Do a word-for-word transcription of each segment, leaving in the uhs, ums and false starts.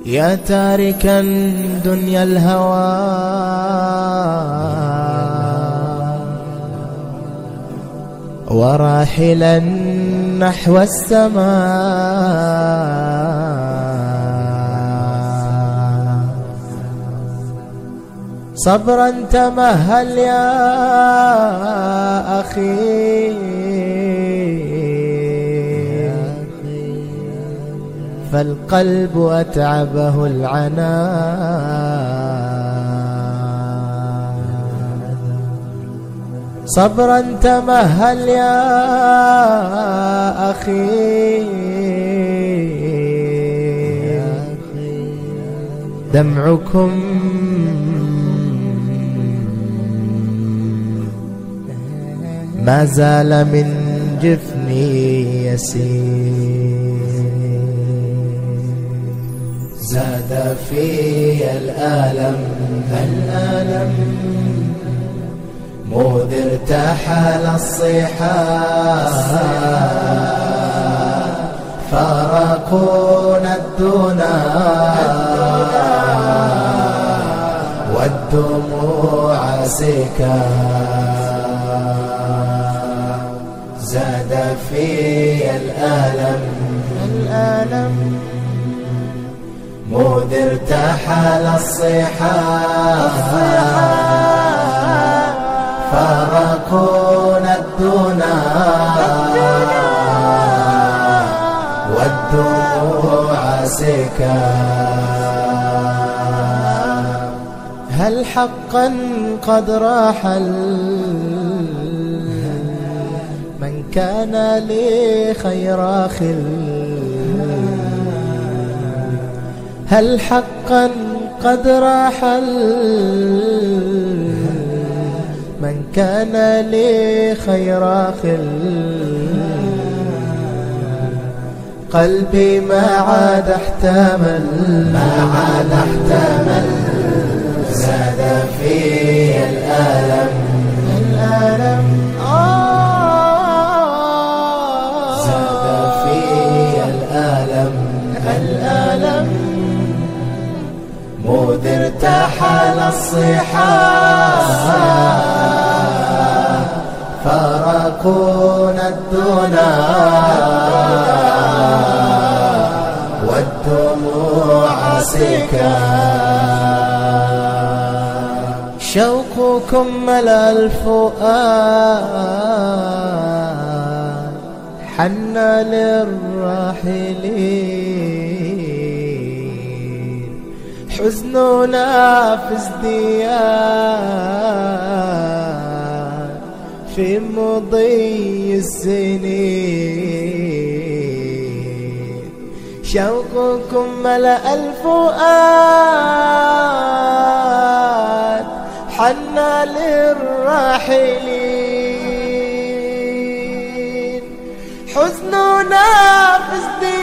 يا تاركا دنيا الهوى وراحلا نحو السماء، صبرا تمهل يا أخي، فالقلب أتعبه العناء. صبرا تمهل يا أخي، دمعكم ما زال من جفني يسير. زاد في الألم الألم مذ ارتحل الصحاب، فارقونا الدنا والدموع سكاب. زاد في الألم الألم مذ ارتحل الصحاب، فارقونا الدنا والدموع سكاب. هل حقا قد راحل من كان لي خير خل؟ هل حقا قد راحل من كان لي خير خل؟ قلبي ما عاد احتمل ما عاد احتمل. زاد في الألم الألم زاد في الألم الألم مذ ارتحل الصحاب، فارقونا الدنا والدموع سكاب. شوقكم ملأ الفؤاد، حن للراحلين، حزننا في ازدياد في مضي السنين. شوقكم ملأ الفؤاد، حن للراحلين، حزننا في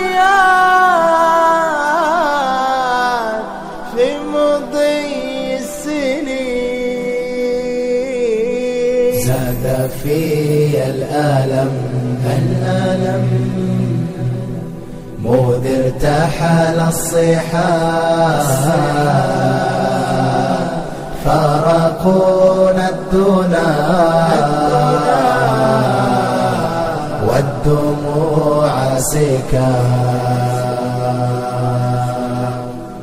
ازدياد في مضي السنين. زاد في الألم الألم مذ ارتحل الصحاب، فارقونا الدنا والدموع سكاب.